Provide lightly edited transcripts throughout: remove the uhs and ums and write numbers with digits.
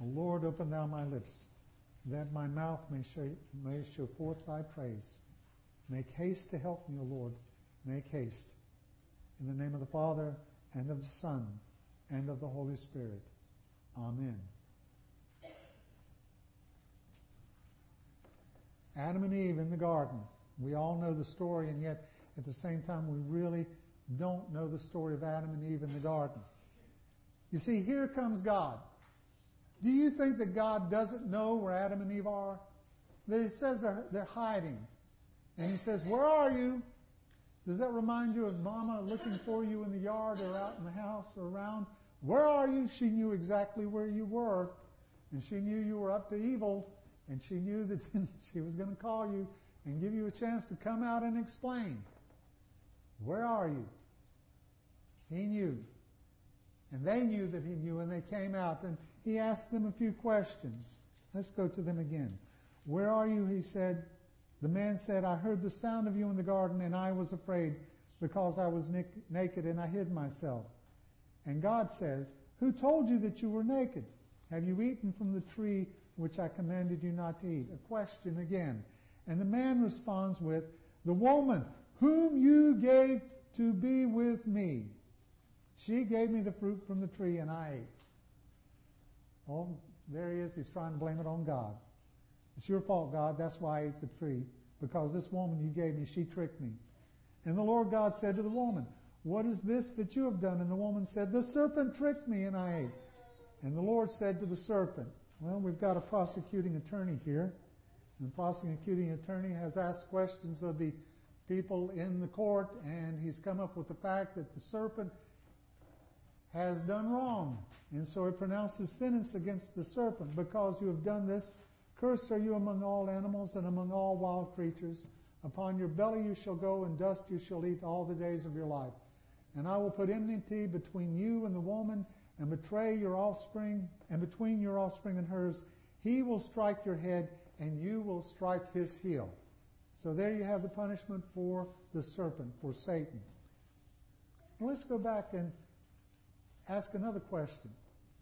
O Lord, open thou my lips, that my mouth may show forth thy praise. Make haste to help me, O Lord. Make haste. In the name of the Father, and of the Son, and of the Holy Spirit. Amen. Adam and Eve in the garden. We all know the story, and yet at the same time we really don't know the story of Adam and Eve in the garden. You see, here comes God. Do you think that God doesn't know where Adam and Eve are? He says they're hiding. And he says, where are you? Does that remind you of Mama looking for you in the yard or out in the house or around? Where are you? She knew exactly where you were. And she knew you were up to evil. And she knew that she was going to call you and give you a chance to come out and explain. Where are you? He knew. And they knew that he knew, and they came out, and he asked them a few questions. Let's go to them again. Where are you? He said. The man said, I heard the sound of you in the garden, and I was afraid because I was naked, and I hid myself. And God says, who told you that you were naked? Have you eaten from the tree which I commanded you not to eat? A question again. And the man responds with, the woman whom you gave to be with me. She gave me the fruit from the tree and I ate. Oh, there he is. He's trying to blame it on God. It's your fault, God. That's why I ate the tree. Because this woman you gave me, she tricked me. And the Lord God said to the woman, what is this that you have done? And the woman said, the serpent tricked me and I ate. And the Lord said to the serpent, well, we've got a prosecuting attorney here. And the prosecuting attorney has asked questions of the people in the court, and he's come up with the fact that the serpent has done wrong. And so he pronounces sentence against the serpent. Because you have done this, cursed are you among all animals and among all wild creatures. Upon your belly you shall go, and dust you shall eat all the days of your life. And I will put enmity between you and the woman, and betray your offspring, and between your offspring and hers. He will strike your head, and you will strike his heel. So there you have the punishment for the serpent, for Satan. Now let's go back and ask another question.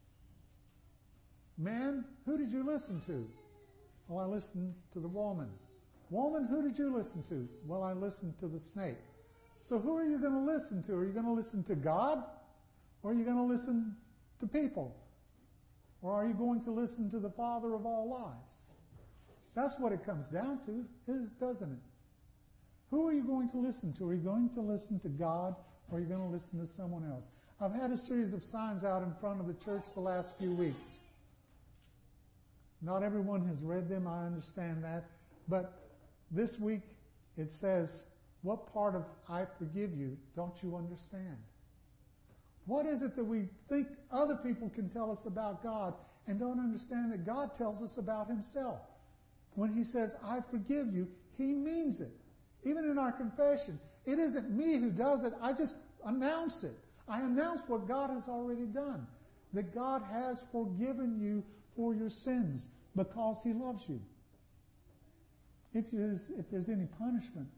Man, who did you listen to? Oh, I listened to the woman. Woman, who did you listen to? Well, I listened to the snake. So who are you going to listen to? Are you going to listen to God? Or are you going to listen to people? Or are you going to listen to the father of all lies? That's what it comes down to, doesn't it? Who are you going to listen to? Are you going to listen to God, or are you going to listen to someone else? I've had a series of signs out in front of the church the last few weeks. Not everyone has read them, I understand that. But this week it says, what part of I forgive you don't you understand? What is it that we think other people can tell us about God and don't understand that God tells us about himself? When he says, I forgive you, he means it. Even in our confession, it isn't me who does it. I just announce it. I announce what God has already done. That God has forgiven you for your sins because he loves you. If there's any punishment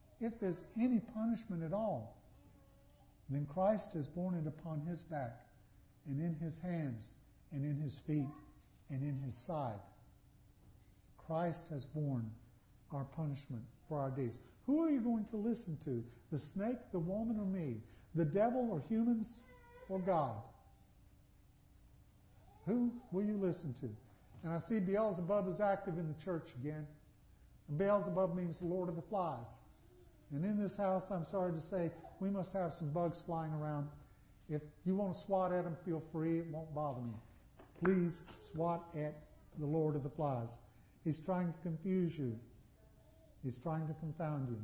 at all, then Christ has borne it upon his back and in his hands and in his feet and in his side. Christ has borne our punishment for our deeds. Who are you going to listen to? The snake, the woman, or me? The devil, or humans, or God? Who will you listen to? And I see Beelzebub is active in the church again. And Beelzebub means the Lord of the Flies. And in this house, I'm sorry to say, we must have some bugs flying around. If you want to swat at them, feel free. It won't bother me. Please swat at the Lord of the Flies. He's trying to confuse you. He's trying to confound you.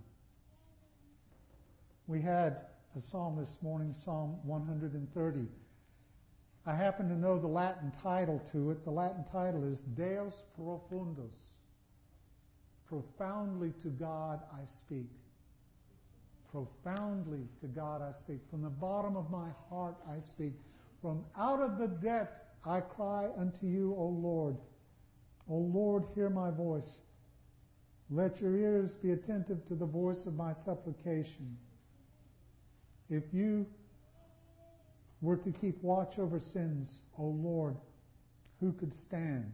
We had a psalm this morning, Psalm 130. I happen to know the Latin title to it. The Latin title is Deus Profundus. Profoundly to God I speak. Profoundly to God I speak. From the bottom of my heart I speak. From out of the depths I cry unto you, O Lord. O Lord, hear my voice. Let your ears be attentive to the voice of my supplication. If you were to keep watch over sins, O Lord, who could stand?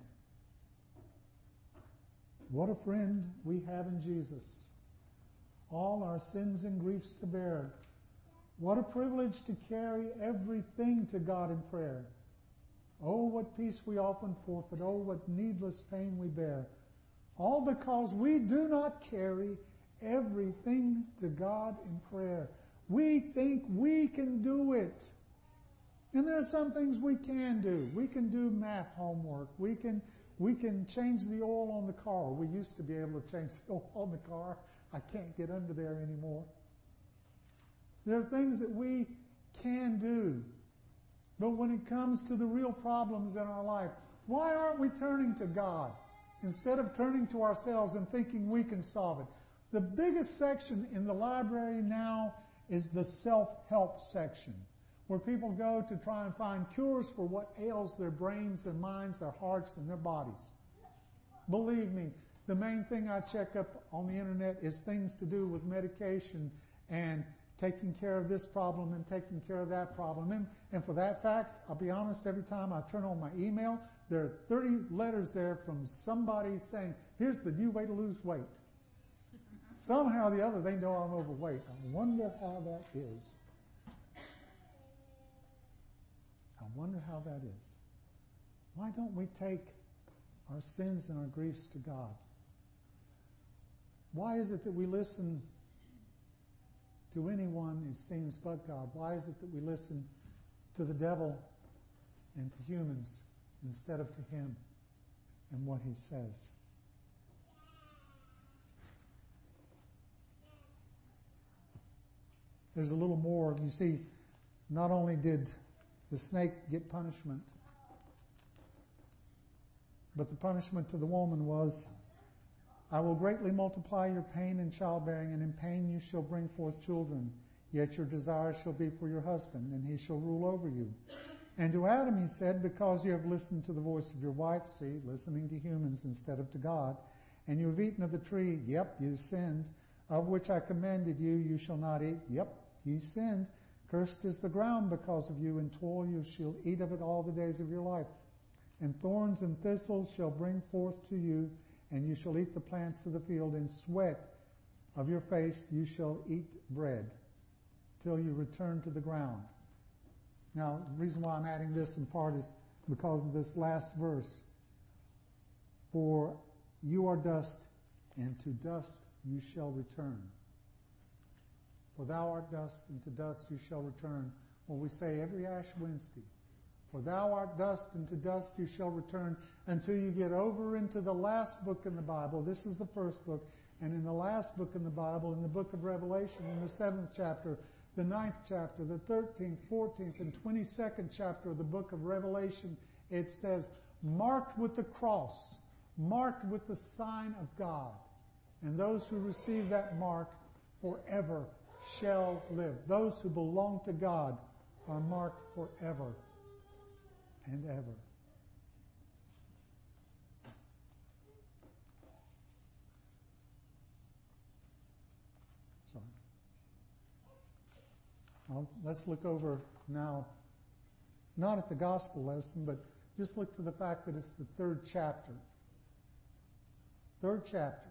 What a friend we have in Jesus. All our sins and griefs to bear. What a privilege to carry everything to God in prayer. Oh, what peace we often forfeit. Oh, what needless pain we bear. All because we do not carry everything to God in prayer. We think we can do it. And there are some things we can do. We can do math homework. We can change the oil on the car. We used to be able to change the oil on the car. I can't get under there anymore. There are things that we can do. But when it comes to the real problems in our life, why aren't we turning to God instead of turning to ourselves and thinking we can solve it? The biggest section in the library now is the self-help section, where people go to try and find cures for what ails their brains, their minds, their hearts, and their bodies. Believe me, the main thing I check up on the internet is things to do with medication and taking care of this problem and taking care of that problem. And for that fact, I'll be honest, every time I turn on my email, there are 30 letters there from somebody saying, here's the new way to lose weight. Somehow or the other, they know I'm overweight. I wonder how that is. I wonder how that is. Why don't we take our sins and our griefs to God? Why is it that we listen to anyone, it seems, but God? Why is it that we listen to the devil and to humans instead of to Him and what He says? There's a little more. You see, not only did the snake get punishment, but the punishment to the woman was, I will greatly multiply your pain in childbearing, and in pain you shall bring forth children. Yet your desire shall be for your husband, and he shall rule over you. And to Adam he said, because you have listened to the voice of your wife, see, listening to humans instead of to God, and you have eaten of the tree, yep, you sinned, of which I commanded you, you shall not eat, yep, ye sinned. Cursed is the ground because of you, and toil you shall eat of it all the days of your life. And thorns and thistles shall bring forth to you, and you shall eat the plants of the field. In sweat of your face you shall eat bread, till you return to the ground. Now, the reason why I'm adding this in part is because of this last verse. For you are dust, and to dust you shall return. For thou art dust, and to dust you shall return. Well, we say every Ash Wednesday. For thou art dust, and to dust you shall return, until you get over into the last book in the Bible. This is the first book. And in the last book in the Bible, in the book of Revelation, in the 7th chapter, the 9th chapter, the 13th, 14th, and 22nd chapter of the book of Revelation, it says, marked with the cross, marked with the sign of God. And those who receive that mark forever shall live. Those who belong to God are marked forever and ever. Sorry. Now, let's look over now, not at the gospel lesson, but just look to the fact that it's the 3rd chapter. 3rd chapter.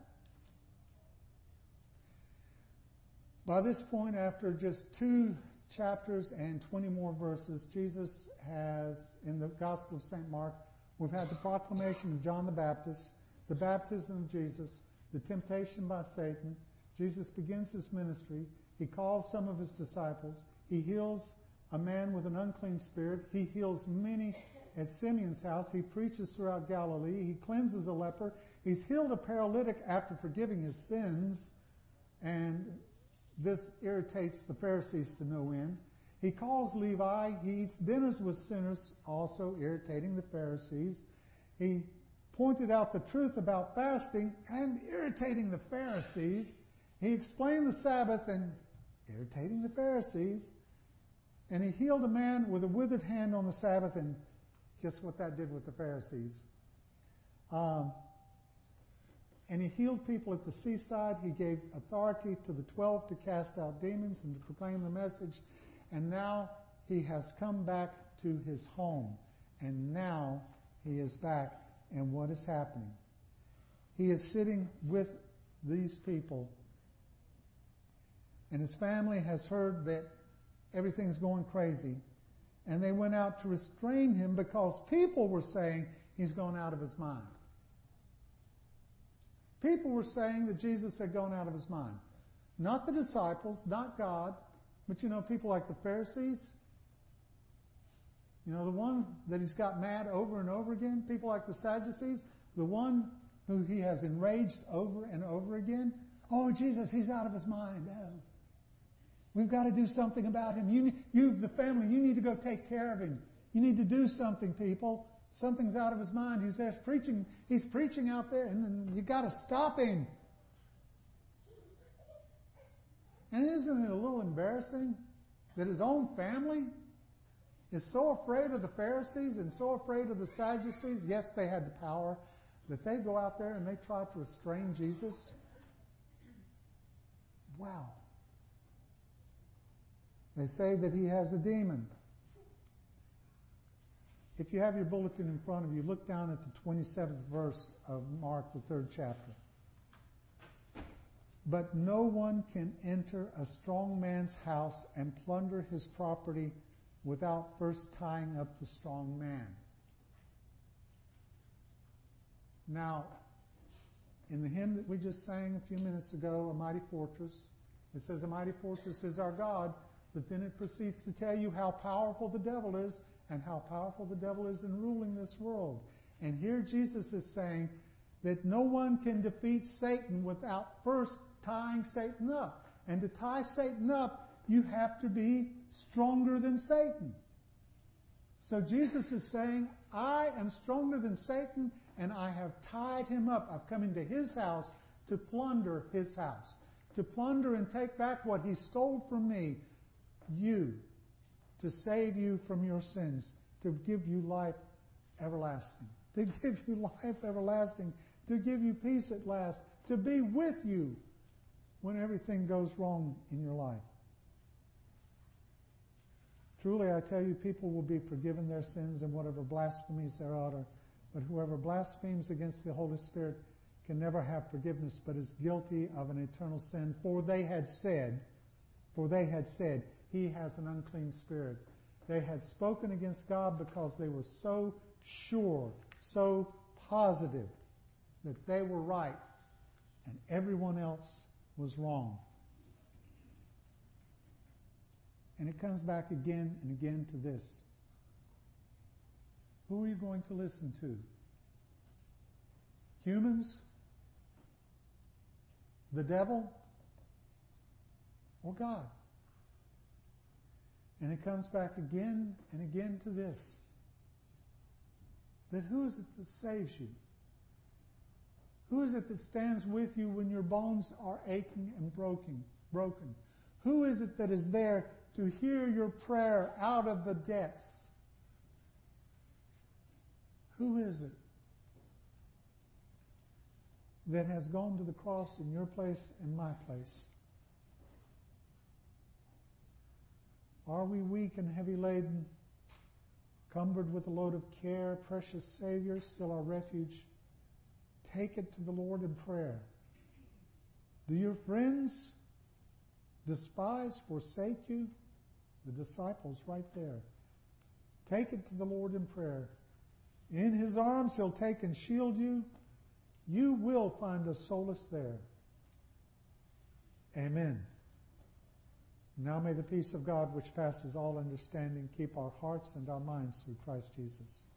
By this point, after just 2 chapters and 20 more verses, Jesus has, in the Gospel of St. Mark, we've had the proclamation of John the Baptist, the baptism of Jesus, the temptation by Satan. Jesus begins his ministry. He calls some of his disciples. He heals a man with an unclean spirit. He heals many at Simeon's house. He preaches throughout Galilee. He cleanses a leper. He's healed a paralytic after forgiving his sins, and this irritates the Pharisees to no end. He calls Levi. He eats dinners with sinners, also irritating the Pharisees. He pointed out the truth about fasting and irritating the Pharisees. He explained the Sabbath and irritating the Pharisees. And he healed a man with a withered hand on the Sabbath, and guess what that did with the Pharisees? And he healed people at the seaside. He gave authority to the 12 to cast out demons and to proclaim the message. And now he has come back to his home. And now, He is back. And what is happening? He is sitting with these people, and his family has heard that everything's going crazy, and they went out to restrain him because people were saying he's gone out of his mind. People were saying that Jesus had gone out of his mind. Not the disciples, not God, but people like the Pharisees. The one that he's got mad over and over again. People like the Sadducees, the one who he has enraged over and over again. Oh, Jesus, he's out of his mind. Oh, we've got to do something about him. You, the family, you need to go take care of him. You need to do something, people. Something's out of his mind. He's there preaching. He's preaching out there, and you got to stop him. And isn't it a little embarrassing that his own family is so afraid of the Pharisees and so afraid of the Sadducees? Yes, they had the power, that they go out there and they try to restrain Jesus. Wow. They say that he has a demon. If you have your bulletin in front of you, look down at the 27th verse of Mark, the 3rd chapter. But no one can enter a strong man's house and plunder his property without first tying up the strong man. Now, in the hymn that we just sang a few minutes ago, A Mighty Fortress, it says, A mighty fortress is our God, but then it proceeds to tell you how powerful the devil is and how powerful the devil is in ruling this world. And here Jesus is saying that no one can defeat Satan without first tying Satan up. And to tie Satan up, you have to be stronger than Satan. So Jesus is saying, I am stronger than Satan, and I have tied him up. I've come into his house to plunder his house, to plunder and take back what he stole from me, you, to save you from your sins, to give you life everlasting, to give you life everlasting, to give you peace at last, to be with you when everything goes wrong in your life. Truly, I tell you, people will be forgiven their sins and whatever blasphemies they utter, but whoever blasphemes against the Holy Spirit can never have forgiveness, but is guilty of an eternal sin. For they had said, he has an unclean spirit. They had spoken against God because they were so sure, so positive that they were right and everyone else was wrong. And it comes back again and again to this. Who are you going to listen to? Humans? The devil? Or God? And it comes back again and again to this. That who is it that saves you? Who is it that stands with you when your bones are aching and broken? Who is it that is there to hear your prayer out of the depths? Who is it that has gone to the cross in your place and my place? Are we weak and heavy laden, cumbered with a load of care? Precious Savior, still our refuge. Take it to the Lord in prayer. Do your friends despise, forsake you? The disciples right there. Take it to the Lord in prayer. In his arms he'll take and shield you. You will find a solace there. Amen. Now may the peace of God, which passes all understanding, keep our hearts and our minds through Christ Jesus.